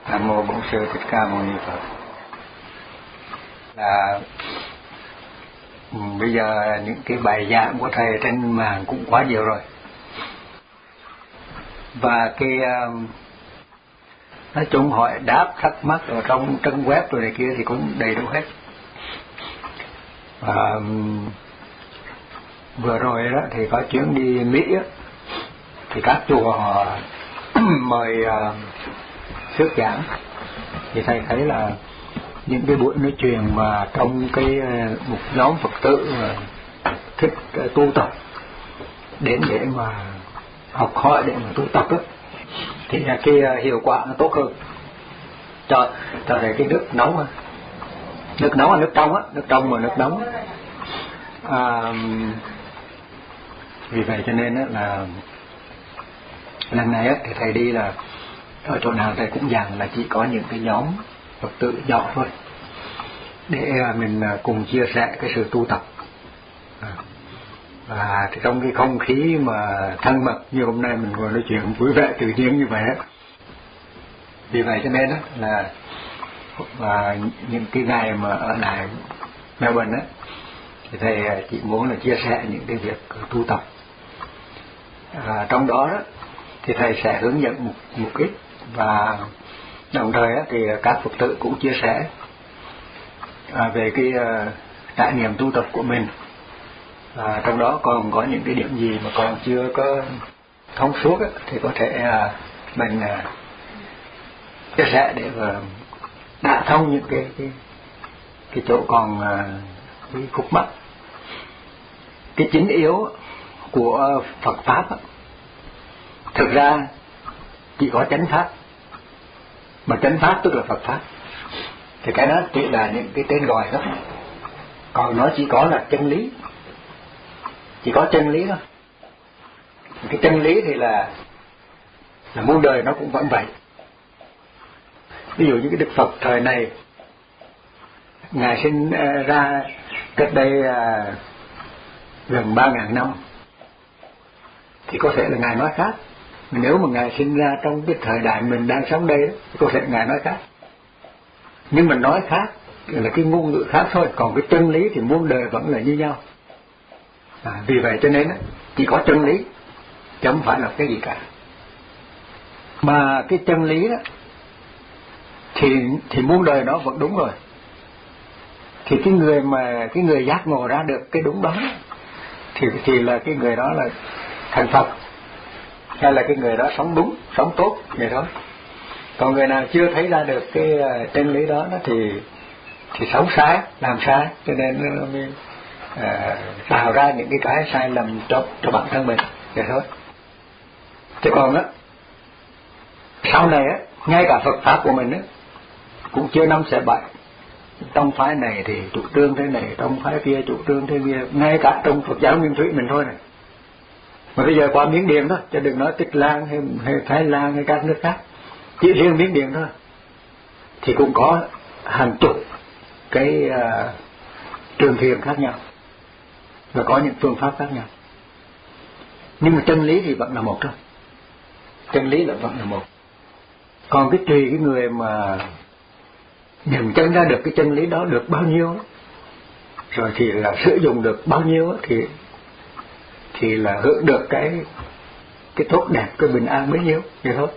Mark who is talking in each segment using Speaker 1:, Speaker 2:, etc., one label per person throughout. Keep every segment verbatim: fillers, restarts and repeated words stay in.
Speaker 1: Nam mô Bổn Sư Thích Ca Mâu Ni Phật. Là bây giờ những cái bài giảng của thầy trên mạng cũng quá nhiều rồi, và cái nói chung hỏi đáp thắc mắc ở trong trang web rồi này kia thì cũng đầy đủ hết. Và vừa rồi đó thì có chuyến đi Mỹ á, thì các chùa họ mời uh, thuyết giảng, thì thầy thấy là những cái buổi nói chuyện mà trong cái uh, một nhóm Phật tử uh, thích uh, tu tập đến để mà học hỏi, để mà tu tập đó, thì là cái uh, hiệu quả nó tốt hơn. Cho cho thầy cái nước nóng á, nước nóng là nước trong á, nước trong mà nước nóng á. À, vì vậy cho nên á là lần này á thì thầy đi là ở chỗ nào thầy cũng dặn là chỉ có những cái nhóm Phật tử nhỏ thôi, để mình cùng chia sẻ cái sự tu tập. Và thì trong cái không khí mà thân mật như hôm nay mình ngồi nói chuyện vui vẻ tự nhiên như vậy á, vì vậy cho nên á là và những cái ngày mà ở lại Melbourne á thì thầy chỉ muốn là chia sẻ những cái việc tu tập. À, trong đó, đó thì thầy sẽ hướng dẫn một, một ít, và đồng thời á, thì các Phật tử cũng chia sẻ à, về cái uh, trải nghiệm tu tập của mình. À, trong đó còn có những cái điểm gì mà còn chưa có thông suốt á, thì có thể uh, mình uh, chia sẻ để uh, đả thông những cái cái cái chỗ còn uh, cái khúc mắc. Cái chính yếu của Phật pháp á, thực ra chỉ có chánh pháp, mà chánh pháp tức là Phật pháp, thì cái đó chỉ là những cái tên gọi đó, còn nó chỉ có là chân lý, chỉ có chân lý thôi. Cái chân lý thì là là muôn đời nó cũng vẫn vậy. Ví dụ như cái Đức Phật thời này, ngài sinh ra cách đây uh, gần ba ngàn năm, thì có thể là ngài nói khác. Nếu mà ngài sinh ra trong cái thời đại mình đang sống đây đó, có thể ngài nói khác. Nhưng mà nói khác là cái ngôn ngữ khác thôi, còn cái chân lý thì muôn đời vẫn là như nhau. À, vì vậy cho nên đó, chỉ có chân lý, chứ không phải là cái gì cả. Mà cái chân lý đó thì thì muôn đời nó vẫn đúng rồi. Thì cái người mà cái người giác ngộ ra được cái đúng đó thì thì là cái người đó là thành Phật, hay là cái người đó sống đúng, sống tốt vậy thôi. Còn người nào chưa thấy ra được cái chân lý đó, đó thì thì sống sai, làm sai, cho nên nó mới à, tạo ra những cái cái sai lầm cho cho bản thân mình vậy thôi. Thế còn á, sau này á, ngay cả Phật pháp của mình á cũng chưa năm xẻ bảy. Trong phái này thì chủ trương thế này, trong phái kia chủ trương thế kia, ngay cả trong Phật giáo Nguyên Thủy mình thôi này. Mà bây giờ qua Miến Điện thôi, chứ đừng nói Tích Lan hay, hay Thái Lan hay các nước khác, chỉ riêng Miến Điện thôi thì cũng có hàng chục cái uh, trường thiền khác nhau, và có những phương pháp khác nhau. Nhưng mà chân lý thì vẫn là một thôi, chân lý là vẫn là một. Còn cái tùy cái người mà nhận chân ra được cái chân lý đó được bao nhiêu, rồi thì là sử dụng được bao nhiêu, thì thì là hưởng được cái cái tốt đẹp, cái bình an bấy nhiêu vậy thôi.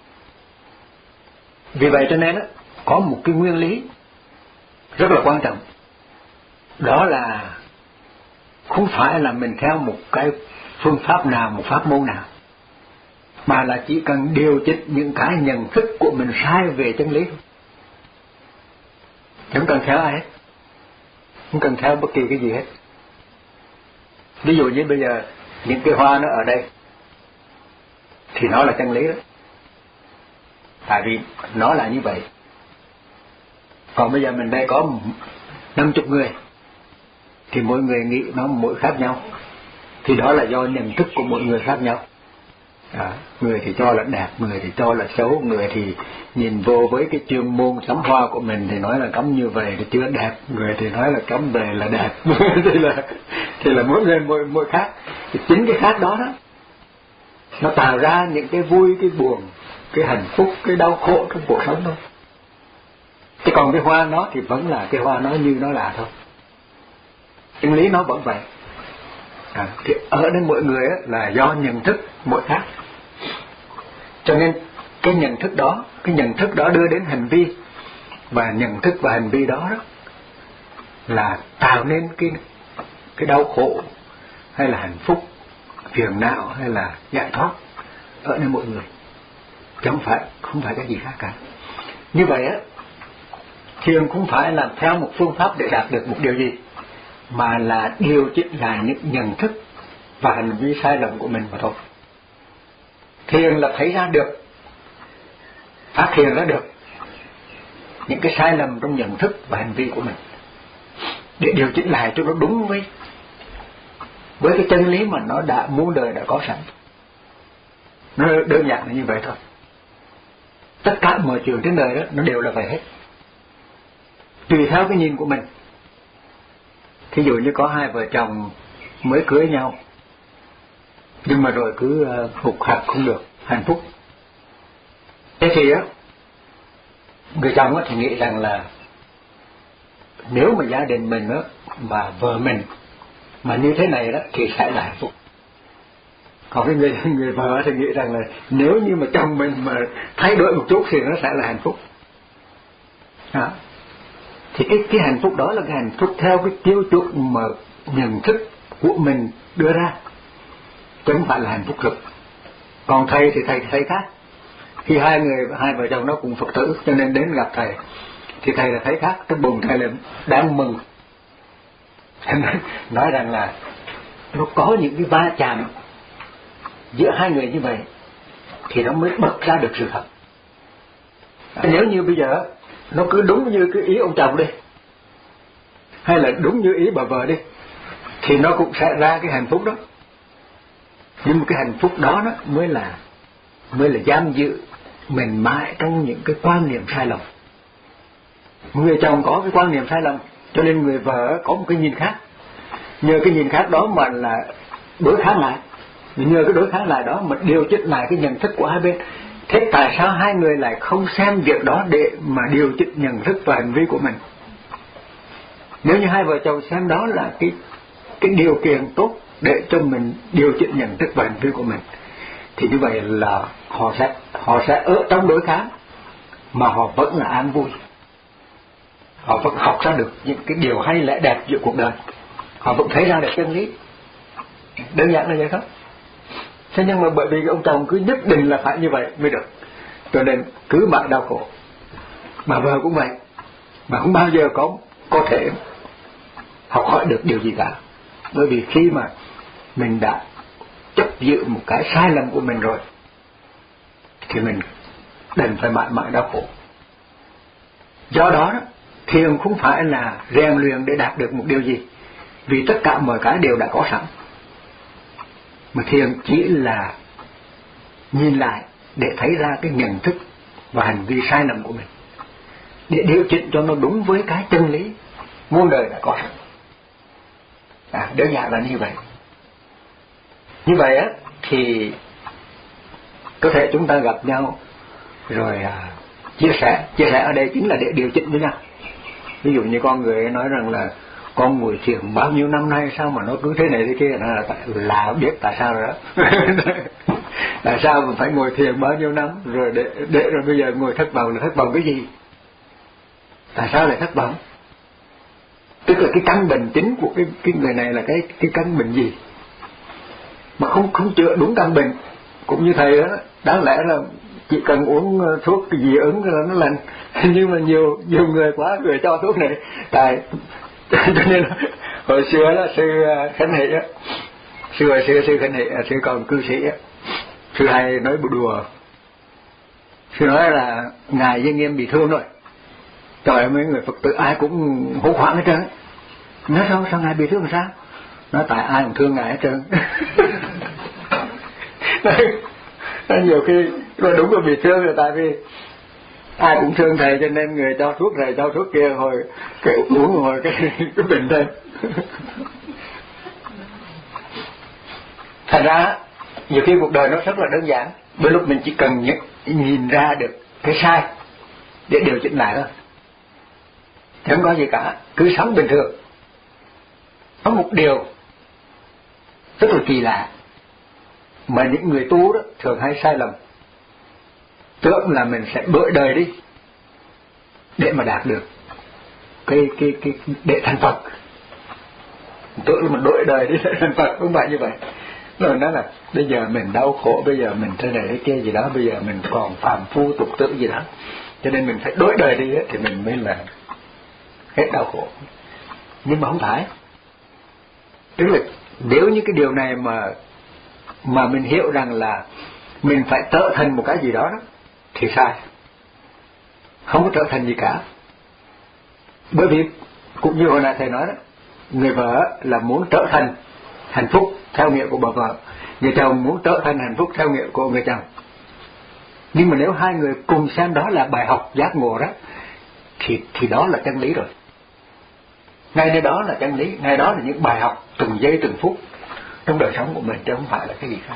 Speaker 1: Vì vậy cho nên đó, có một cái nguyên lý rất là quan trọng, đó là không phải là mình theo một cái phương pháp nào, một pháp môn nào, mà là chỉ cần điều chỉnh những cái nhận thức của mình sai về chân lý, không cần theo ai hết, không cần theo bất kỳ cái gì hết. Ví dụ như bây giờ những cái hoa nó ở đây thì nó là chân lý đó, tại vì nó là như vậy. Còn bây giờ mình đây có năm chục người thì mỗi người nghĩ nó mỗi khác nhau, thì đó là do nhận thức của mỗi người khác nhau. À, người thì cho là đẹp, người thì cho là xấu, người thì nhìn vô với cái chuyên môn cắm hoa của mình thì nói là cắm như vậy thì chưa đẹp, người thì nói là cắm về là đẹp. thì là thì là mỗi người mỗi mỗi khác. Thì chính cái khác đó đó nó tạo ra những cái vui, cái buồn, cái hạnh phúc, cái đau khổ trong cuộc sống thôi. Chứ còn cái hoa nó thì vẫn là cái hoa nó như nó là thôi. Chân lý nó vẫn vậy. À, thì ở đến mỗi người á, là do nhận thức mỗi khác. Cho nên cái nhận thức đó, cái nhận thức đó đưa đến hành vi, và nhận thức và hành vi đó, đó là tạo nên cái cái đau khổ hay là hạnh phúc, phiền não hay là giải thoát ở nơi mỗi người, chứ không phải không phải cái gì khác cả. Như vậy á, thiền không phải là theo một phương pháp để đạt được một điều gì, mà là điều chỉnh lại những nhận thức và hành vi sai lầm của mình mà thôi. Thiền là thấy ra được, phát hiện ra được những cái sai lầm trong nhận thức và hành vi của mình, để điều chỉnh lại cho nó đúng với với cái chân lý mà nó đã muôn đời đã có sẵn. Nó đơn giản là như vậy thôi. Tất cả mọi chuyện trên đời đó nó đều là vậy hết, tùy theo cái nhìn của mình. Thí dụ như có hai vợ chồng mới cưới nhau, nhưng mà rồi cứ hụt hạt không được hạnh phúc. Thế thì á, người chồng á thì nghĩ rằng là nếu mà gia đình mình á, mà vợ mình mà như thế này đó thì sẽ là hạnh phúc. Còn cái người, người vợ thì nghĩ rằng là nếu như mà chồng mình mà thay đổi một chút thì nó sẽ là hạnh phúc. Đó. Thì cái, cái hạnh phúc đó là cái hạnh phúc theo cái tiêu chuẩn mà nhận thức của mình đưa ra, chứ không phải là hạnh phúc thực. Còn thầy thì thầy thầy khác. Khi hai người hai vợ chồng nó cùng Phật tử cho nên đến gặp thầy, thì thầy là thấy khác, trong bụng thầy là đang mừng. Nói rằng là nó có những cái va chạm giữa hai người như vậy thì nó mới bật ra được sự thật. Nếu như bây giờ nó cứ đúng như cái ý ông chồng đi, hay là đúng như ý bà vợ đi, thì nó cũng sẽ ra cái hạnh phúc đó. Nhưng mà cái hạnh phúc đó, đó mới là mới là giam giữ mình mãi trong những cái quan niệm sai lầm. Người chồng có cái quan niệm sai lầm, cho nên người vợ có một cái nhìn khác. Nhờ cái nhìn khác đó mà là đối kháng lại, nhờ cái đối kháng lại đó mà điều chỉnh lại cái nhận thức của hai bên. Thế tại sao hai người lại không xem việc đó để mà điều chỉnh nhận thức và hành vi của mình? Nếu như hai vợ chồng xem đó là cái cái điều kiện tốt để cho mình điều chỉnh nhận thức và hành vi của mình, thì như vậy là họ sẽ họ sẽ ở trong đối kháng mà họ vẫn là an vui. Họ vẫn học ra được những cái điều hay lẽ đẹp giữa cuộc đời, họ vẫn thấy ra được chân lý. Đơn giản là vậy thôi. Thế nhưng mà bởi vì ông chồng cứ nhất định là phải như vậy mới được, cho nên cứ mãi đau khổ. Bà vợ cũng vậy, mà không bao giờ có có thể học hỏi được điều gì cả. Bởi vì khi mà mình đã chấp giữ một cái sai lầm của mình rồi thì mình đành phải mãi mãi đau khổ. Do đó thiền không phải là rèn luyện để đạt được một điều gì, vì tất cả mọi cái đều đã có sẵn. Mà thiền chỉ là nhìn lại để thấy ra cái nhận thức và hành vi sai lầm của mình, để điều chỉnh cho nó đúng với cái chân lý muôn đời đã có sẵn. À, đơn giản là như vậy. Như vậy á thì có thể chúng ta gặp nhau rồi à, chia sẻ. Chia sẻ ở đây chính là để điều chỉnh với nhau. Ví dụ như con người nói rằng là con ngồi thiền bao nhiêu năm nay sao mà nó cứ thế này thế kia, là, là biết tại sao rồi đó. Tại sao mà phải ngồi thiền bao nhiêu năm rồi để, để rồi bây giờ ngồi thất vọng là thất vọng cái gì? Tại sao lại thất vọng? Tức là cái căn bệnh chính của cái cái người này là cái cái căn bệnh gì mà không không chữa đúng căn bệnh. Cũng như thầy đó, đáng lẽ là chỉ cần uống thuốc cái dị ứng là nó lành, nhưng mà nhiều nhiều người quá người cho thuốc này. Tại cho nên hồi xưa là sư Khánh Hỷ á, sư hồi xưa sư Khánh Hỷ, sư còn cư sĩ á, sư hay nói đùa. Sư nói là ngài Viên Nghiêm bị thương rồi, trời, mấy người Phật tử ai cũng hốt hoảng hết trơn. Nói sao sao ngài bị thương sao? Nói tại ai cũng thương ngài hết trơn. Nói nhiều khi rồi đúng là bị thương rồi, tại vì ai cũng thương thầy cho nên người cho thuốc này cho thuốc kia, hồi cái uống hồi cái cái bệnh thêm. Thành ra nhiều khi cuộc đời nó rất là đơn giản, đôi lúc mình chỉ cần những nhìn ra được cái sai để điều chỉnh lại thôi, chẳng có gì cả, cứ sống bình thường. Có một điều rất là kỳ lạ mà những người tu đó thường hay sai lầm, tưởng là mình sẽ đổi đời đi để mà đạt được cái cái cái để thành Phật, tưởng là mình đổi đời đi để thành Phật, không phải như vậy. Rồi nói là bây giờ mình đau khổ, bây giờ mình thế này thế kia gì đó, bây giờ mình còn phàm phu tục tử gì đó, cho nên mình phải đổi đời đi thì mình mới là hết đau khổ. Nhưng mà không phải. Tức là nếu như cái điều này mà mà mình hiểu rằng là mình phải trở thành một cái gì đó, đó thì sai, không có trở thành gì cả. Bởi vì cũng như hồi nãy thầy nói đó, người vợ là muốn trở thành hạnh phúc theo nghĩa của bà vợ, người chồng muốn trở thành hạnh phúc theo nghĩa của người chồng. Nhưng mà nếu hai người cùng xem đó là bài học giác ngộ đó, thì thì đó là chân lý rồi. Ngay nơi đó là chân lý, ngay đó là những bài học từng giây từng phút trong đời sống của mình, chứ không phải là cái gì khác.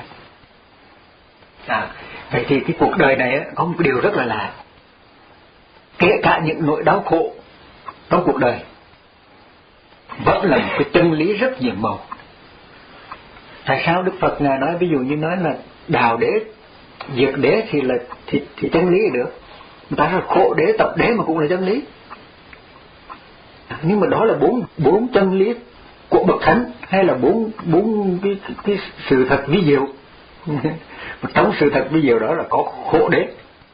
Speaker 1: À, vậy thì cái cuộc đời này có một điều rất là lạ, kể cả những nỗi đau khổ trong cuộc đời vẫn là một cái chân lý rất nhiệm màu. Tại sao Đức Phật ngài nói, ví dụ như nói là đào đế diệt đế thì là thì, thì chân lý được, người ta nói khổ đế tập đế mà cũng là chân lý. Nhưng mà đó là bốn bốn chân lý của bậc thánh, hay là bốn bốn cái, cái, cái sự thật vi diệu. Trong sự thật vi diệu đó là có khổ đế.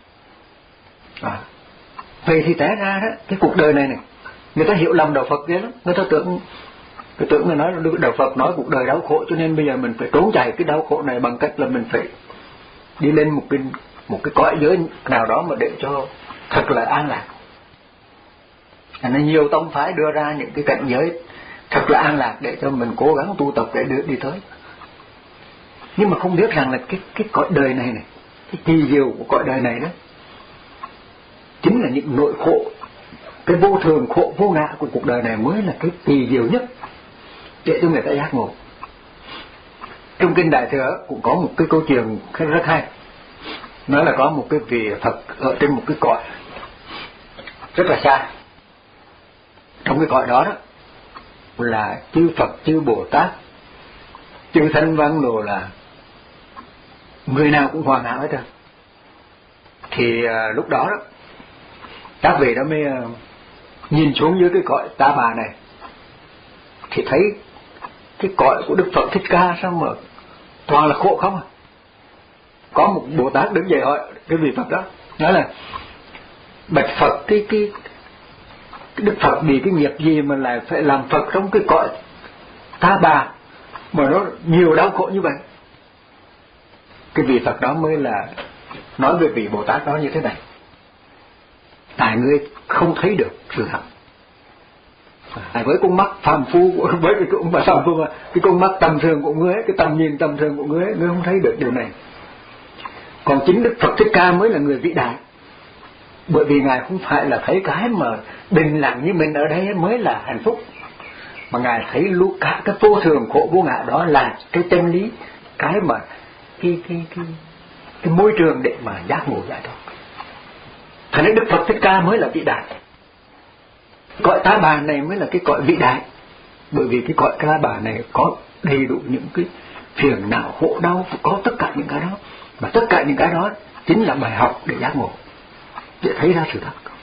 Speaker 1: À, vậy thì té ra đó, cái cuộc đời này này, người ta hiểu lầm đạo Phật ghê lắm. Người ta tưởng người tưởng người nói đạo Phật nói cuộc đời đau khổ, cho nên bây giờ mình phải trốn chạy cái đau khổ này bằng cách là mình phải đi lên một cái một cái cõi giới nào đó mà để cho thật là an lạc. Nên nhiều tông phái đưa ra những cái cảnh giới thật là an lạc để cho mình cố gắng tu tập để được đi tới. Nhưng mà không biết rằng là cái cái cõi đời này này, cái kỳ diệu của cõi đời này đó chính là những nỗi khổ, cái vô thường khổ vô ngã của cuộc đời này mới là cái kỳ diệu nhất để cho người ta giác ngộ. Trong kinh Đại Thừa cũng có một cái câu chuyện rất hay, nói là có một cái vị Phật ở trên một cái cõi rất là xa. Trong cái cõi đó đó là chư Phật, chư Bồ Tát, chư Thanh Văn đồ, là người nào cũng hoàn hảo hết trơn. Thì à, lúc đó đó các vị đó mới à, nhìn xuống dưới cái cõi Ta Bà này thì thấy cái cõi của Đức Phật Thích Ca sao mà toàn là khổ không à. Có một Bồ Tát đứng dậy hỏi cái vị Phật đó, nói là bạch Phật, cái cái Đức Phật bị cái nghiệp gì mà lại phải làm Phật trong cái cõi Ta Bà mà nó nhiều đau khổ như vậy. Cái vị Phật đó mới là nói về vị Bồ Tát đó như thế này: tại ngươi không thấy được sự thật. À, với con mắt phàm phu của, với cái con mắt phàm phu mà cái con mắt tầm thường của ngươi, cái tầm nhìn tầm thường của ngươi, ngươi không thấy được điều này. Còn chính Đức Phật Thích Ca mới là người vĩ đại, bởi vì ngài không phải là thấy cái mà bình lặng như mình ở đây mới là hạnh phúc, mà ngài thấy luôn cả cái vô thường khổ vô ngã đó là cái chân lý, cái mà cái cái cái cái môi trường để mà giác ngộ giải thoát. Thành nên Đức Phật Thích Ca mới là vĩ đại. Cõi Ta Bà này mới là cái cõi vĩ đại, bởi vì cái cõi Ta Bà này có đầy đủ những cái phiền não khổ đau, có tất cả những cái đó, mà tất cả những cái đó chính là bài học để giác ngộ, để thấy ra sự thật.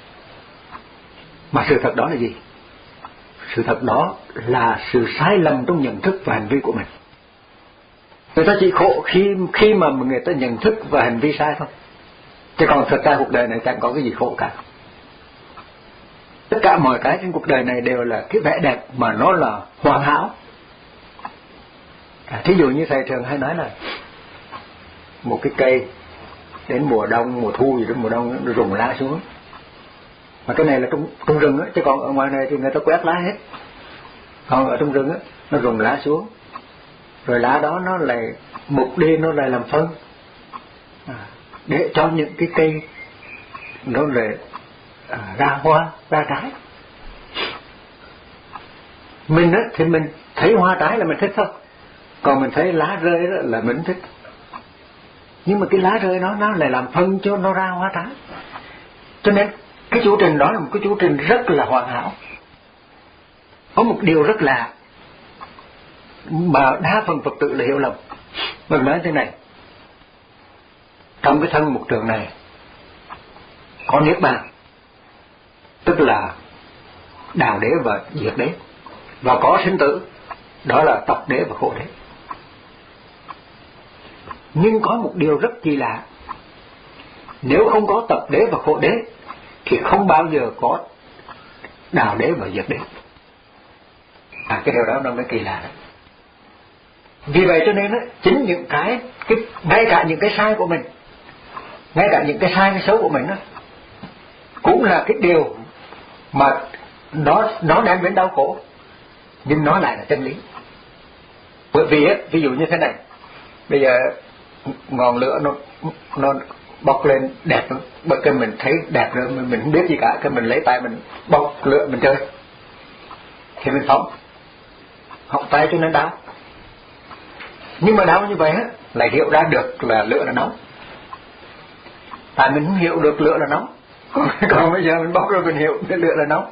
Speaker 1: Mà sự thật đó là gì? Sự thật đó là sự sai lầm trong nhận thức và hành vi của mình. Người ta chỉ khổ khi khi mà người ta nhận thức và hành vi sai thôi, chứ còn thật ra cuộc đời này chẳng có cái gì khổ cả. Tất cả mọi cái trên cuộc đời này đều là cái vẻ đẹp mà nó là hoàn hảo. À, thí dụ như thầy thường hay nói là một cái cây đến mùa đông, mùa thu gì đó, mùa đông nó rụng lá xuống, mà cái này là trong, trong rừng á, chứ còn ở ngoài này thì người ta quét lá hết. Còn ở trong rừng á, nó rụng lá xuống, rồi lá đó nó lại mục đi, nó lại làm phân, à, để cho những cái cây nó lại à, ra hoa, ra trái. Mình á thì mình thấy hoa trái là mình thích thôi, còn mình thấy lá rơi đó là mình thích. nhưng mà cái lá rơi nó nó lại làm phân cho nó ra hoa trái. Cho nên cái chu trình đó là một cái chu trình rất là hoàn hảo. Có một điều rất lạ mà đa phần Phật tử là hiểu lầm. Mình nói thế này, trong cái thân một trường này có niết bàn, tức là đào đế và diệt đế, và có sinh tử, đó là tập đế và khổ đế. Nhưng có một điều rất kỳ lạ, nếu không có tập đế và khổ đế thì không bao giờ có đào đế và diệt đế. À, cái điều đó nó mới kỳ lạ đó. Vì vậy cho nên đó, chính những cái, cái ngay cả những cái sai của mình, ngay cả những cái sai cái xấu của mình đó, cũng là cái điều mà nó nó đem đến đau khổ, nhưng nó lại là chân lý. Bởi vì ấy, ví dụ như thế này, bây giờ ngọn lửa nó nó bốc lên đẹp lắm, bởi cái mình thấy đẹp rồi mình, mình không biết gì cả, cái mình lấy tay mình bốc lửa mình chơi thì mình phóng họng tay cho nên đau. Nhưng mà đau như vậy á lại hiểu ra được là lửa là nóng, tại mình không hiểu được lửa là nóng. Còn bây giờ mình bốc rồi mình hiểu cái lửa là nóng.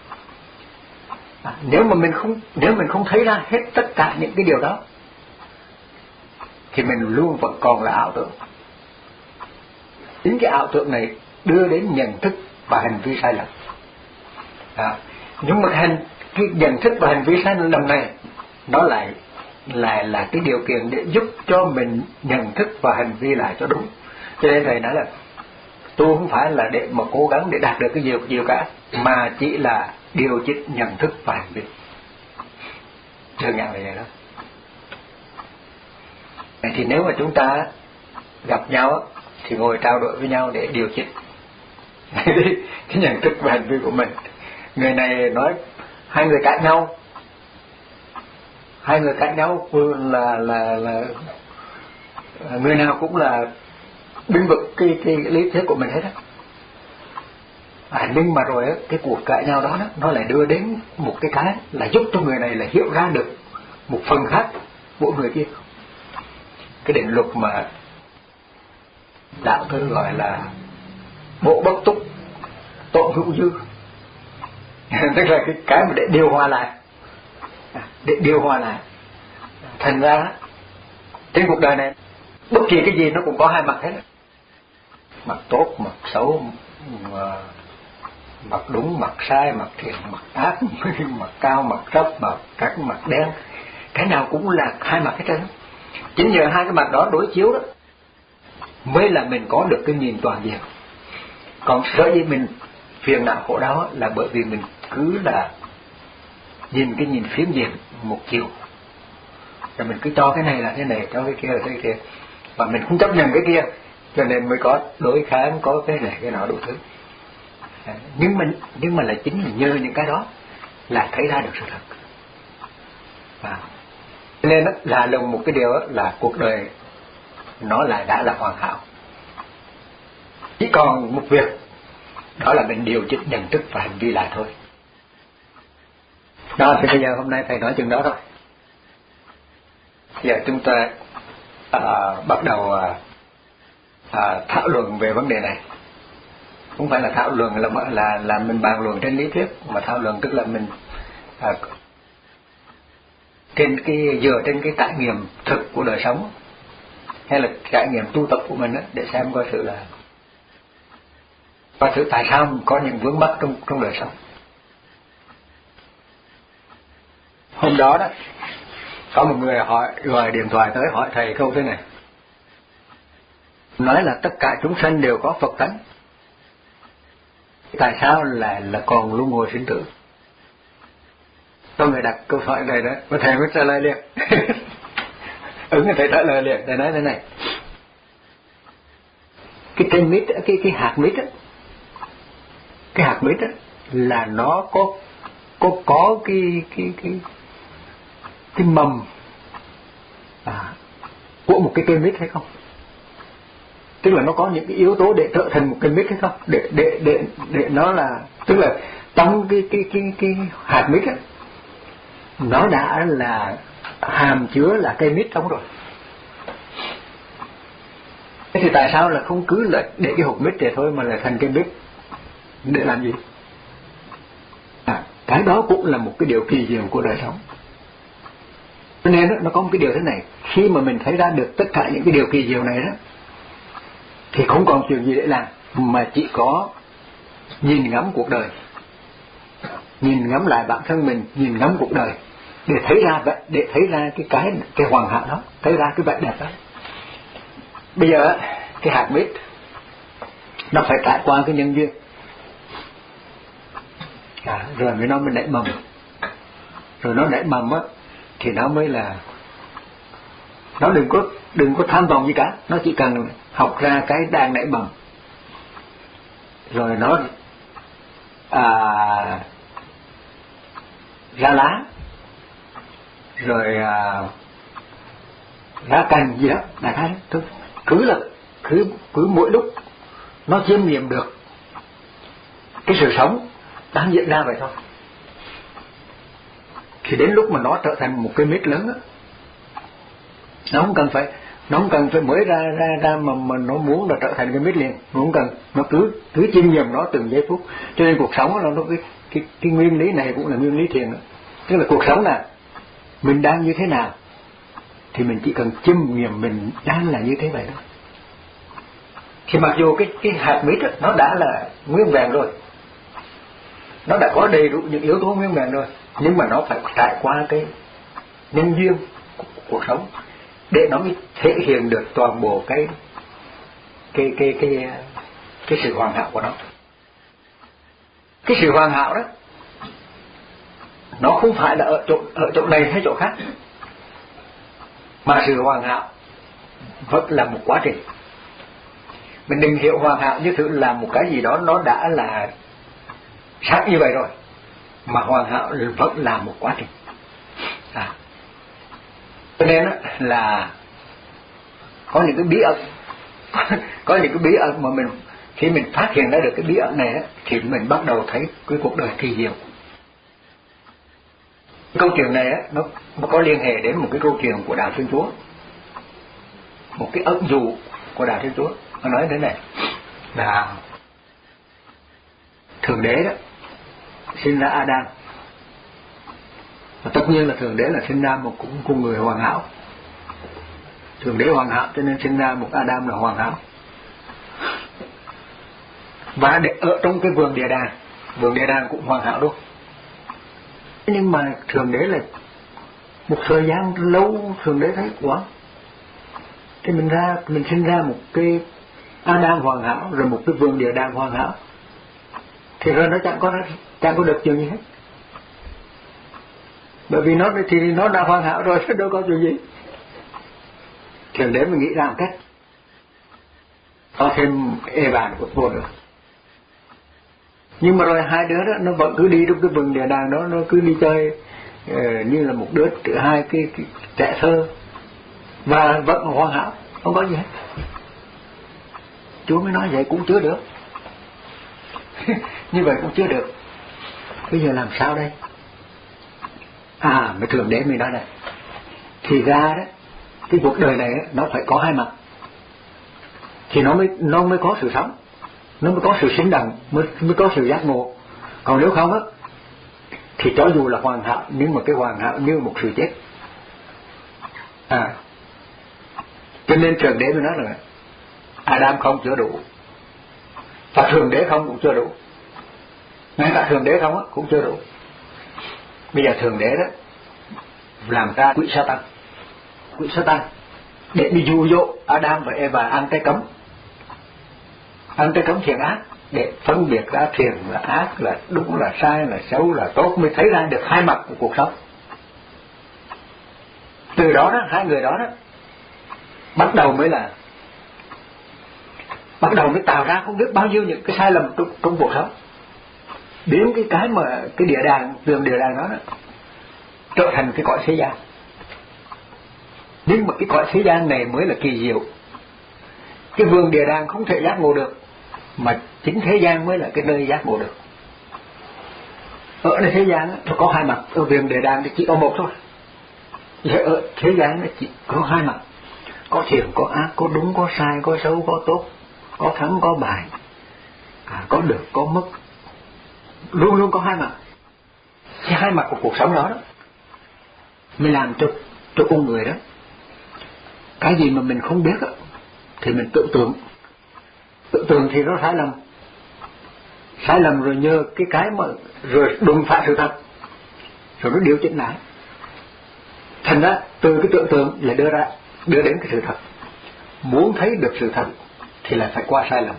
Speaker 1: À, nếu mà mình không nếu mình không thấy ra hết tất cả những cái điều đó thì mình luôn vẫn còn là ảo tưởng. Chính cái ảo tưởng này đưa đến nhận thức và hành vi sai lầm. À, nhưng mà hành cái nhận thức và hành vi sai lầm này nó lại là là cái điều kiện để giúp cho mình nhận thức và hành vi lại cho đúng. Cho nên thầy nói là tu không phải là để mà cố gắng để đạt được cái gì nhiều cả, mà chỉ là điều chỉnh nhận thức và hành vi. Đơn giản là vậy đó. Thì nếu mà chúng ta gặp nhau thì ngồi trao đổi với nhau để điều chỉnh cái nhận thức và hành vi của mình. Người này nói hai người cãi nhau, hai người cãi nhau là là là người nào cũng là binh vực cái cái lý thuyết của mình hết á. À, nhưng mà rồi á, cái cuộc cãi nhau đó, đó nó lại đưa đến một cái cái là giúp cho người này là hiểu ra được một phần khác của người kia. Cái định luật mà đạo thư gọi là bộ bất túc tội hữu dư. Tức là cái cái mà để điều hòa lại, để điều hòa lại. Thành ra trên cuộc đời này bất kỳ cái gì nó cũng có hai mặt hết, mặt tốt, mặt xấu, mặt đúng, mặt sai, mặt thiện, mặt ác, mặt cao, mặt thấp, mặt trắng, mặt đen, cái nào cũng là hai mặt hết trơn. Chính nhờ hai cái mặt đó đối chiếu đó mới là mình có được cái nhìn toàn diện. Còn sở dĩ mình phiền não khổ đau là bởi vì mình cứ là nhìn cái nhìn phiến diện một chiều, rồi mình cứ cho cái này là thế này, cho cái kia là thế kia, và mình không chấp nhận cái kia, cho nên mới có đối kháng, có cái này cái nọ đủ thứ. Nhưng mà nhưng mà là chính là nhờ những cái đó là thấy ra được sự thật. À, nên đó, là lùng một cái điều đó, là cuộc đời nó lại đã là hoàn hảo. Chỉ còn một việc, đó là mình điều chỉnh nhận thức và hành vi lại thôi. Đó, thì bây giờ hôm nay thầy nói chừng đó thôi. Giờ chúng ta à, bắt đầu à, à, thảo luận về vấn đề này. Không phải là thảo luận là là là mình bàn luận trên lý thuyết, mà thảo luận tức là mình à, trên cái dựa trên cái trải nghiệm thực của đời sống, hay là trải nghiệm tu tập của mình đó, để xem coi sự là coi thử tại sao mình có những vướng mắc trong trong đời sống. Hôm đó đó có một người hỏi, gọi điện thoại tới hỏi thầy câu thế này, nói là tất cả chúng sanh đều có Phật tánh, tại sao là là còn luân hồi sinh tử? Có người đặt câu hỏi này đó, và thầy mới trả lời liền. Ứng thầy trả lời liền, thầy nói thế này, cái cây mít, cái cái hạt mít á, cái hạt mít á là nó có có có cái cái cái cái mầm à, của một cái cây mít hay không? Tức là nó có những cái yếu tố để trở thành một cây mít hay không? Để để để để nó là, tức là trong cái cái cái cái hạt mít á, nó đã là hàm chứa là cây mít trong rồi. Thế thì tại sao là không cứ là để cái hộp mít để thôi mà là thành cái mít để làm gì? À, cái đó cũng là một cái điều kỳ diệu của đời sống. Cho nên đó, nó có một cái điều thế này, khi mà mình thấy ra được tất cả những cái điều kỳ diệu này đó, thì không còn chuyện gì để làm, mà chỉ có nhìn ngắm cuộc đời, nhìn ngắm lại bản thân mình, nhìn ngắm cuộc đời, để thấy ra vậy, để thấy ra cái cái cái hoàn hảo đó, thấy ra cái vẻ đẹp đó. Bây giờ cái hạt mít nó phải trải qua cái nhân duyên, à, rồi mới nó mới nảy mầm, rồi nó nảy mầm á thì nó mới là, nó đừng có đừng có tham vọng gì cả, nó chỉ cần học ra cái đang nảy mầm, rồi nó à, ra lá, rồi à, ra cành gì đó, đại khái đó. Cứ là cứ cứ mỗi lúc nó chiêm nghiệm được cái sự sống đang diễn ra vậy thôi, thì đến lúc mà nó trở thành một cái mít lớn á, nó không cần phải nó không cần phải mới ra ra ra mà mà nó muốn là trở thành cái mít liền, nó không cần, nó cứ cứ chiêm nghiệm nó từng giây phút. Cho nên cuộc sống nó nó cái cái cái nguyên lý này cũng là nguyên lý thiền đó. Tức là cuộc sống là mình đang như thế nào thì mình chỉ cần chiêm nghiệm mình đang là như thế vậy thôi. Thì mặc dù cái cái hạt mít đó, nó đã là nguyên vẹn rồi, nó đã có đầy đủ những yếu tố nguyên vẹn rồi, nhưng mà nó phải trải qua cái nhân duyên của cuộc sống để nó mới thể hiện được toàn bộ cái cái cái cái cái sự hoàn hảo của nó. Cái sự hoàn hảo đó nó không phải là ở chỗ ở chỗ này hay chỗ khác, mà sự hoàn hảo vẫn là một quá trình. Mình đừng hiểu hoàn hảo như thứ là một cái gì đó nó đã là sẵn như vậy rồi, mà hoàn hảo vẫn là một quá trình. À, cho nên là có những cái bí ẩn có những cái bí ẩn mà mình khi mình phát hiện ra được cái bí ẩn này thì mình bắt đầu thấy cái cuộc đời kỳ diệu. Câu chuyện này nó, nó có liên hệ đến một cái câu chuyện của Đạo Thiên Chúa, một cái ẩn dụ của Đạo Thiên Chúa. Nó nói thế này là Thượng Đế đó sinh ra Adam, và tất nhiên là Thượng Đế là sinh ra một cũng con người hoàn hảo. Thượng Đế hoàn hảo cho nên sinh ra một Adam là hoàn hảo. Và để ở trong cái vườn địa đàng, vườn địa đàng cũng hoàn hảo luôn. Nhưng mà Thượng Đế là một thời gian lâu, Thượng Đế thấy quá, thì mình ra mình sinh ra một cái Adam hoàn hảo, rồi một cái vườn địa đàng hoàn hảo, thì rồi nó chẳng có chẳng có được chuyện gì hết, bởi vì nó thì nó đã hoàn hảo rồi, đâu có chuyện gì. Thượng Đế mình nghĩ ra một cách có thêm Eva của vô được. Nhưng mà rồi hai đứa đó nó vẫn cứ đi trong cái vườn địa đàng đó, nó cứ đi chơi uh, như là một đứa hai cái, cái trẻ thơ, và vẫn hoàn hảo, không có gì hết. Chúa mới nói vậy cũng chưa được như vậy cũng chưa được, bây giờ làm sao đây? À, mới Thượng Đế mới nói này, thì ra đó cái cuộc đời này nó phải có hai mặt thì nó mới nó mới có sự sống, nó mới có sự sinh động, mới mới có sự giác ngộ. Còn nếu không á thì cho dù là hoàn hảo, nhưng mà cái hoàn hảo như một sự chết. À, cho nên Thượng Đế mới nói là Adam không chưa đủ, và Thượng Đế không cũng chưa đủ, ngay cả Thượng Đế không á cũng chưa đủ. Bây giờ Thượng Đế đó làm ra quỷ Satan, quỷ Satan để đi dụ dỗ Adam và Eva ăn trái cấm, ăn trái cấm thiện ác, để phân biệt ra thiện là ác, là đúng là sai, là xấu là tốt, mới thấy ra được hai mặt của cuộc sống. Từ đó đó hai người đó đó bắt đầu mới là bắt đầu mới tạo ra không biết bao nhiêu những cái sai lầm trong, trong cuộc sống, biến cái cái mà cái địa đàng, vườn địa đàng đó, đó trở thành cái cõi thế gian. Nhưng mà cái cõi thế gian này mới là kỳ diệu. Cái vườn địa đàng không thể giác ngộ được, mà chính thế gian mới là cái nơi giác ngộ được. Ở nơi thế gian nó có hai mặt, ở vườn địa đàng thì chỉ có một thôi, ở thế gian nó chỉ có hai mặt. có thiện có ác, có đúng có sai, có xấu có tốt, có thắng có bại, à, có được có mất, luôn luôn có hai mặt. Cái hai mặt của cuộc sống đó đó mới làm cho cho con người đó, cái gì mà mình không biết đó, thì mình tự tưởng, tự tưởng thì nó sai lầm, sai lầm rồi nhờ cái cái mà rồi đụng phải sự thật, rồi nó điều chỉnh lại. Thành ra từ cái tưởng tượng là đưa ra đưa đến cái sự thật. Muốn thấy được sự thật thì là phải qua sai lầm.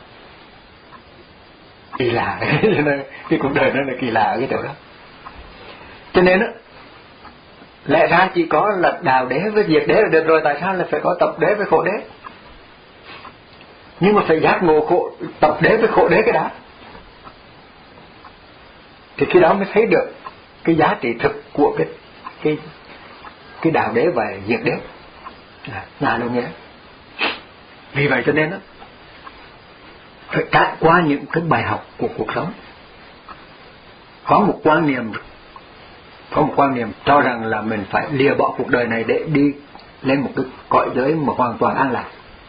Speaker 1: Kỳ lạ đấy, cái cuộc đời nó là kỳ lạ ở cái chỗ đó. Cho nên đó, lẽ ra chỉ có là đạo đế với diệt đế là được rồi, tại sao là phải có tập đế với khổ đế? Nhưng mà phải giác ngộ khổ, tập đế với khổ đế cái đó, thì khi đó mới thấy được cái giá trị thực của cái cái cái đạo đế và diệt đế à, là đồng nghĩa. Vì vậy cho nên đó, phải trải qua những cái bài học của cuộc sống. Có một quan niệm có một quan niệm cho rằng là mình phải lìa bỏ cuộc đời này để đi lên một cái cõi giới mà hoàn toàn an lạc.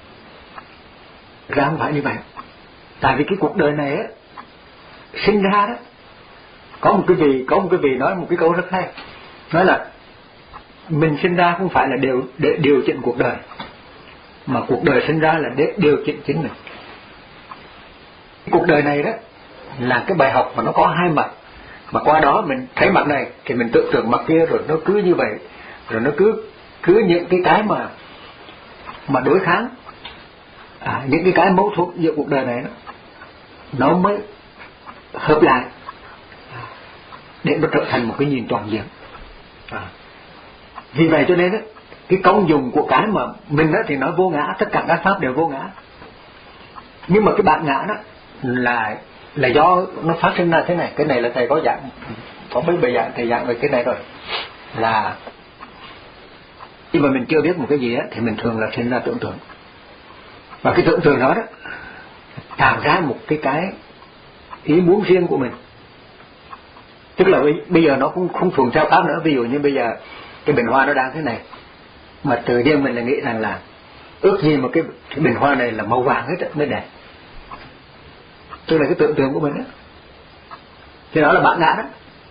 Speaker 1: Ra không phải như vậy. Tại vì cái cuộc đời này á, sinh ra đó, có một cái vị có một cái vị nói một cái câu rất hay, nói là mình sinh ra không phải là điều để điều chỉnh cuộc đời, mà cuộc đời sinh ra là để điều chỉnh chính mình. Cuộc đời này đó là cái bài học mà nó có hai mặt, mà qua đó mình thấy mặt này thì mình tự tưởng mặt kia, rồi nó cứ như vậy, rồi nó cứ cứ những cái cái mà mà đối kháng, à, những cái cái mâu thuẫn giữa cuộc đời này đó, nó mới hợp lại để nó trở thành một cái nhìn toàn diện. À. Vì vậy cho nên đó, cái công dụng của cái mà mình đó thì nói vô ngã, tất cả các pháp đều vô ngã, nhưng mà cái bản ngã đó là là do nó phát sinh ra thế này. Cái này là thầy có dạng, có mấy bài giảng thầy giảng về cái này rồi, là khi mà mình chưa biết một cái gì á thì mình thường là sinh ra tưởng tượng, và cái tưởng tượng đó đó tạo ra một cái cái ý muốn riêng của mình. Tức là bây giờ nó cũng không thuần theo pháp nữa. Ví dụ như bây giờ cái bình hoa nó đang thế này, mà tự nhiên mình là nghĩ rằng là ước gì mà cái, cái bình hoa này là màu vàng hết mới đẹp. Tức là cái tưởng tượng của mình đó. Thì đó là bản ngã đó.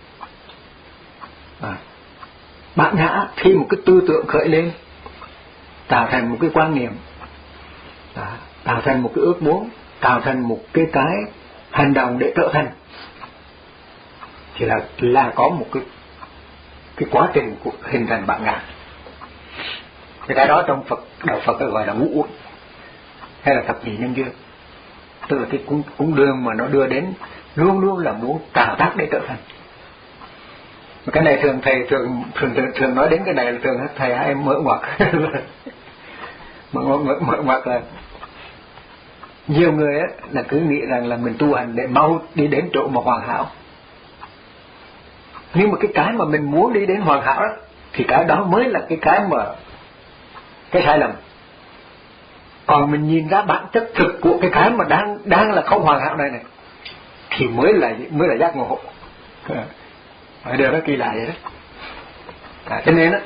Speaker 1: À, bản ngã khi một cái tư tưởng khởi lên, tạo thành một cái quan niệm, à, tạo thành một cái ước muốn, tạo thành một cái cái hành động để trở thành, thì là là có một cái cái quá trình của hình thành bản ngã. Cái cái đó trong Phật, đạo Phật gọi là ngũ uẩn hay là thập nhị nhân duyên. Tức là cái cung, cung đường mà nó đưa đến luôn luôn là muốn tạo tác để trở thành. Cái này thường thầy thường thường thường, thường nói đến cái này là thường thầy hay mở ngoặt mở, mở, mở ngoặt là nhiều người á là cứ nghĩ rằng là mình tu hành để mau đi đến chỗ mà hoàn hảo, nhưng mà cái cái mà mình muốn đi đến hoàn hảo đó, thì cái đó mới là cái cái mà cái sai lầm. Còn mình nhìn ra bản chất thực của cái cái mà đang đang là không hoàn hảo này này thì mới là mới là giác ngộ. Ở điều đó kỳ lạ vậy đó. À, cho nên đó,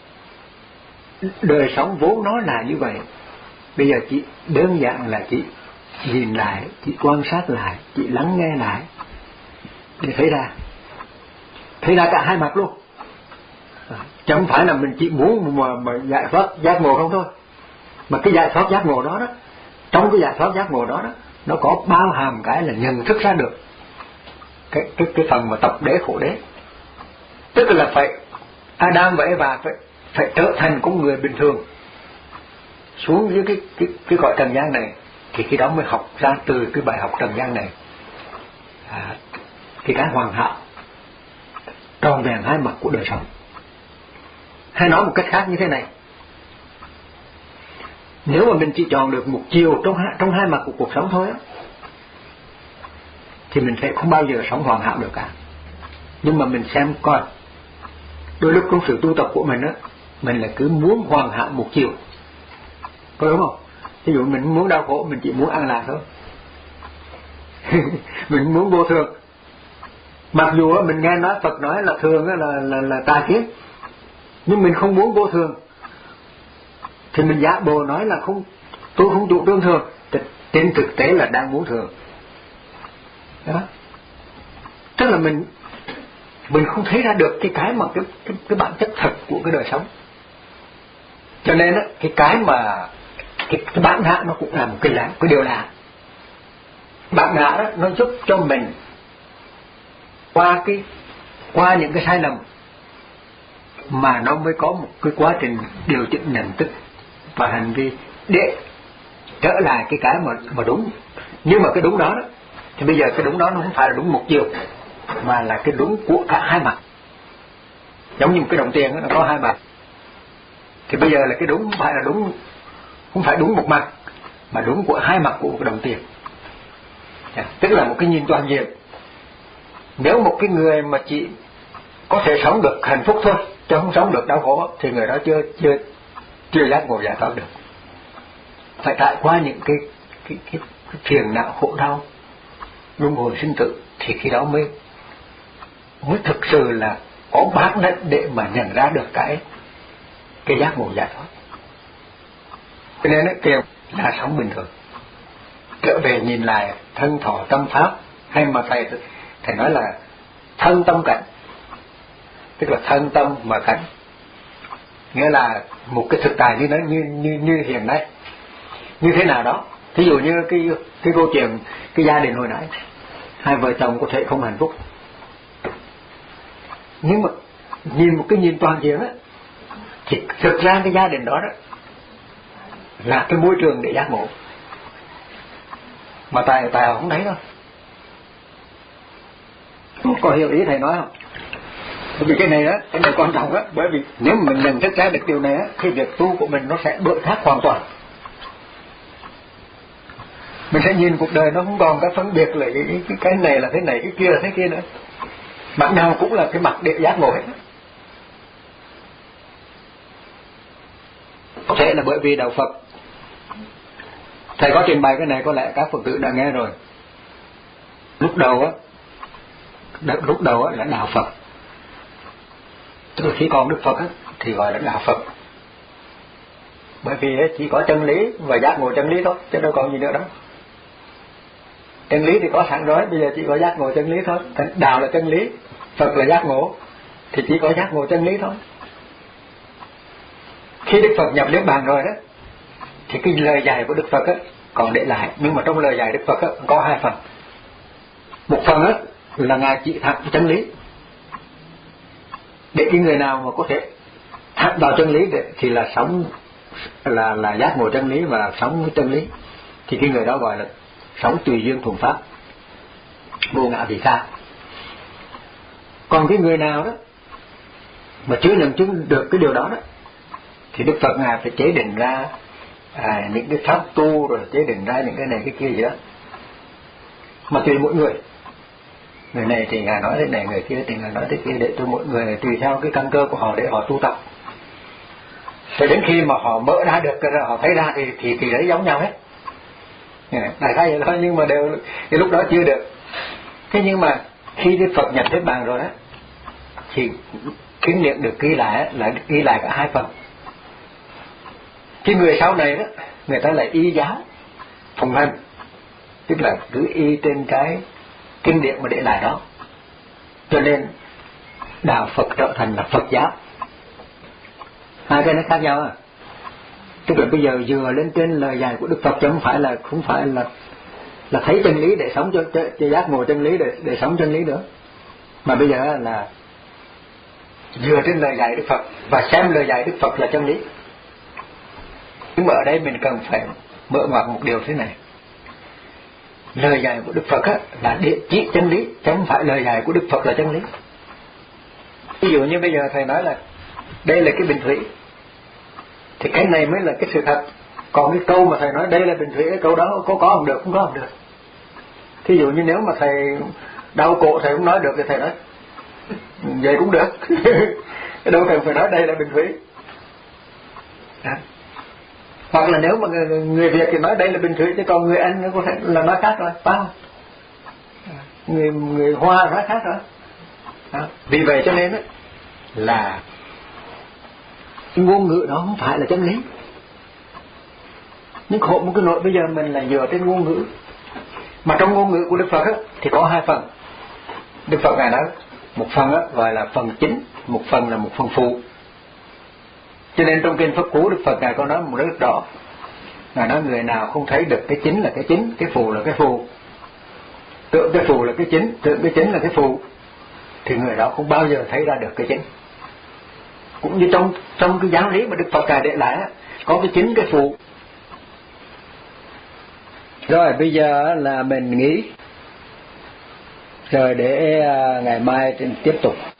Speaker 1: đời sống vốn nó là như vậy. Bây giờ chị đơn giản là chị nhìn lại, chị quan sát lại, chị lắng nghe lại để thấy ra, thấy ra cả hai mặt luôn. À, chẳng phải là mình chỉ muốn mà, mà giải thoát giác ngộ không thôi, mà cái giải thoát giác ngộ đó đó, trong cái giải thoát giác ngộ đó đó, nó có bao hàm cái là nhận thức ra được cái cái cái phần mà tập đế khổ đế. Tức là phải Adam và Eva phải phải trở thành con người bình thường xuống dưới cái cái cái cõi trần gian này, thì khi đó mới học ra từ cái bài học trần gian này à, cái cái hoàn hảo tròn vẹn hai mặt của đời sống. Hay nói một cách khác như thế này, nếu mà mình chỉ chọn được một chiều trong hai, trong hai mặt của cuộc sống thôi á, thì mình sẽ không bao giờ sống hoàn hảo được cả. Nhưng mà mình xem coi, đôi lúc trong sự tu tập của mình á, mình là cứ muốn hoàn hảo một chiều, có đúng không? Ví dụ mình muốn đau khổ, mình chỉ muốn an lạc thôi. Mình muốn vô thường, mặc dù mình nghe nói Phật nói là thường là là là tà kiến, nhưng mình không muốn vô thường, thì mình giả bộ nói là không, tôi không chủ trương thường, trên thực tế là đang muốn thường. Đó. Tức là mình mình không thấy ra được cái cái mà cái cái, cái bản chất thật của cái đời sống. Cho nên á, cái cái mà cái, cái bản ngã nó cũng là một cái lạ, cái điều lạ. Bản ngã đó nó giúp cho mình qua cái qua những cái sai lầm mà nó mới có một cái quá trình điều chỉnh nhận thức và hành vi để trở lại cái cái mà mà đúng. Nhưng mà cái đúng đó, đó thì bây giờ cái đúng đó nó không phải là đúng một chiều, mà là cái đúng của cả hai mặt. Giống như một cái đồng tiền đó, nó có hai mặt. Thì bây giờ là cái đúng không phải là đúng, không phải đúng một mặt, mà đúng của hai mặt của một cái đồng tiền. Tức là một cái nhìn toàn diện. Nếu một cái người mà chỉ có thể sống được hạnh phúc thôi, chứ không sống được đau khổ, thì người đó chưa chưa chưa giác ngộ giải thoát được. Phải trải qua những cái cái cái, cái phiền não khổ đau, luân hồi sinh tử, thì khi đó mới mới thực sự là có bản lĩnh để mà nhận ra được cái cái giác ngộ giải thoát. Cho nên cái là sống bình thường. Trở về nhìn lại thân thọ tâm pháp, hay mà thầy thầy nói là thân tâm cảnh, tức là thân tâm mà cảnh, nghĩa là một cái thực tại như nó như như như hiện nay như thế nào đó. Ví dụ như cái cái câu chuyện cái gia đình hồi nãy, hai vợ chồng có thể không hạnh phúc, nhưng mà nhìn một cái nhìn toàn diện á, thì thực ra cái gia đình đó đó là cái môi trường để giác ngộ, mà tài tài không thấy đâu. Có hiểu ý thầy nói không? Bởi vì cái này á, cái này quan trọng á, bởi vì nếu mình nhận thức ra được điều này á, thì việc tu của mình nó sẽ đổi khác hoàn toàn. Mình sẽ nhìn cuộc đời nó không còn cái phân biệt là cái, cái, cái này là thế này, cái kia là thế kia nữa. Mặt nào cũng là cái mặt để giác ngộ hết. Có thể là bởi vì đạo Phật, thầy có trình bày cái này có lẽ các Phật tử đã nghe rồi. Lúc đầu á, lúc đầu á là đạo Phật. Từ khi còn Đức Phật á, thì gọi là đạo Phật. Bởi vì chỉ có chân lý và giác ngộ chân lý thôi, chứ đâu còn gì nữa đâu. Chân lý thì có sẵn rồi, bây giờ chỉ có giác ngộ chân lý thôi. Đạo là chân lý, Phật là giác ngộ, thì chỉ có giác ngộ chân lý thôi. Khi Đức Phật nhập Niết Bàn rồi đó, thì cái lời dạy của Đức Phật á còn để lại, nhưng mà trong lời dạy Đức Phật á có hai phần. Một phần á là ngài chỉ thẳng chân lý, để cái người nào mà có thể thẳng vào chân lý để, thì là sống là là giác ngộ chân lý và sống với chân lý, thì cái người đó gọi là sống tùy duyên thuần pháp, vô ngã vị tha. Còn cái người nào đó mà chưa nhận chứng được cái điều đó đó, thì Đức Phật ngài phải chế định ra à, những cái pháp tu, rồi chế định ra những cái này cái kia gì đó, mà tùy mỗi người. Người này thì ngài nói thế này, người kia thì ngài nói thế kia, để cho mỗi người tùy theo cái căn cơ của họ để họ tu tập. Cho đến khi mà họ mở ra được, họ thấy ra thì thì thì đấy giống nhau hết. Đại khái vậy thôi, nhưng mà đều thì lúc đó chưa được. Thế nhưng mà khi Đức Phật nhập Niết Bàn rồi đó, thì kinh nghiệm được ghi lại là ghi lại cả hai phần. Cái người sau này đó, người ta lại y giáo phụng hành, tức là cứ y trên cái kinh điển mà để lại đó. Cho nên đạo Phật trở thành là Phật giáo. Hai cái nó khác nhau à. Tức là bây giờ dựa lên trên lời dạy của Đức Phật, chứ không phải là không phải là là thấy chân lý để sống cho, cho, cho giác ngộ chân lý để để sống chân lý nữa, mà bây giờ là dựa trên lời dạy Đức Phật và xem lời dạy Đức Phật là chân lý. Nhưng mà ở đây mình cần phải mở ngoặt một điều thế này: lời dạy của Đức Phật á, là địa chỉ chân lý, chứ không phải lời dạy của Đức Phật là chân lý. Ví dụ như bây giờ thầy nói là đây là cái bình thủy, thì cái này mới là cái sự thật. Còn cái câu mà thầy nói đây là bình thủy, cái câu đó có có không được, không có không được. Thí dụ như nếu mà thầy đau cổ thầy không nói được thì thầy nói vậy cũng được. Đâu cần phải nói đây là bình thủy. À. Hoặc là nếu mà người, người Việt thì nói đây là bình thủy, chứ còn người Anh nó có thể là nói khác rồi, phải không? Người người Hoa nói khác rồi. À. Vì vậy cho nên đó, là ngôn ngữ đó không phải là chân lý. Nhưng khổ một cái nỗi bây giờ mình là dựa trên ngôn ngữ. Mà trong ngôn ngữ của Đức Phật á, thì có hai phần. Đức Phật ngài nói một phần á, gọi là phần chính, một phần là một phần phụ. Cho nên trong kinh Pháp Cú, Đức Phật ngài có nói một rất rõ, ngài nói người nào không thấy được cái chính là cái chính, cái phụ là cái phụ, tưởng cái phụ là cái chính, tưởng cái chính là cái phụ, thì người đó không bao giờ thấy ra được cái chính. Cũng như trong trong cái giáo lý mà Đức Phật ngài để lại á, có cái chính cái phụ. Rồi bây giờ là mình nghĩ rồi để ngày mai tiếp tục.